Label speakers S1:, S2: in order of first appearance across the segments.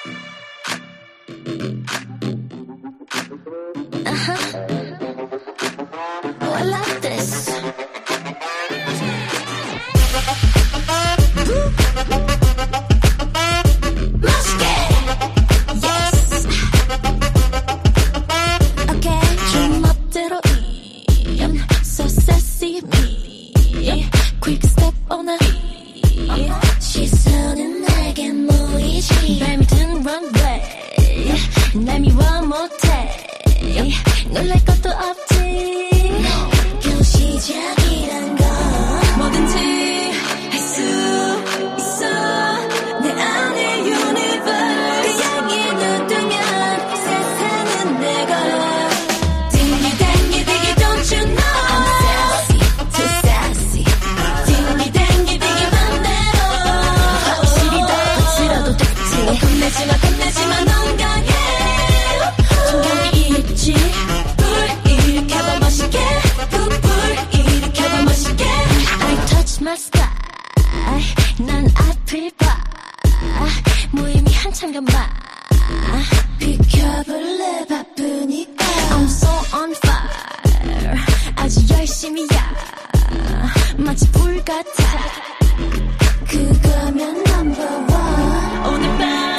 S1: Oh, I love this. So sassy me Quick step on a 시선은 내게 모이지 뱀든 runway 날 미워 못해 놀랄 것도 없지 겨우 시작이란 건 뭐든지 할 수 있어 내 안에 universe 그 향기 누르면 세상은 내 거야 겁내지마 넌 강해 충격이 있지 불 일으켜봐 멋있게 불 일으켜봐 멋있게 I touch my sky 난 앞을 봐 무의미 한참 감아 비켜볼래 바쁘니까 I'm so on fire 아주 열심히야 마치 불 같아 그거면 number one 오늘 밤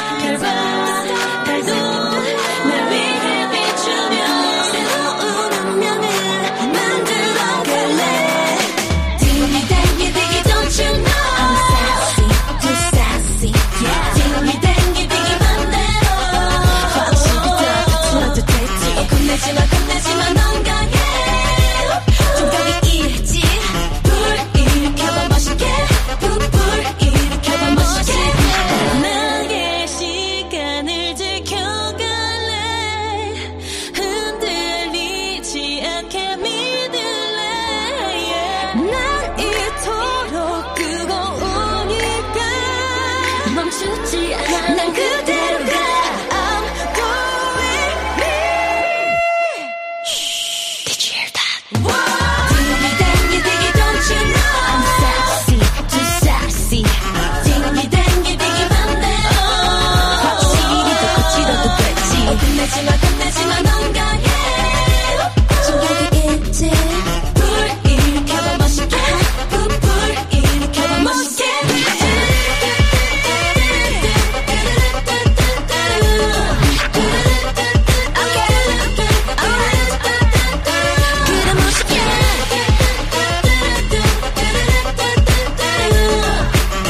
S1: 겁내지마 넌 강해 충격이 있지 불 일으켜봐 멋있게 불 일으켜봐 멋있게 나의 시간을 지켜갈래 흔들리지 않게 믿을래 난 이토록 뜨거우니까 멈추지 않아 난 그대로 가 겁내지마 넌 강해 충격이 있지 불 일으켜봐 멋있게 불 일으켜봐 멋있게 그래 멋있게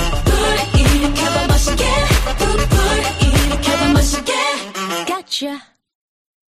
S1: 불 일으켜봐 멋있게 불 일으켜봐 멋있게 Gotcha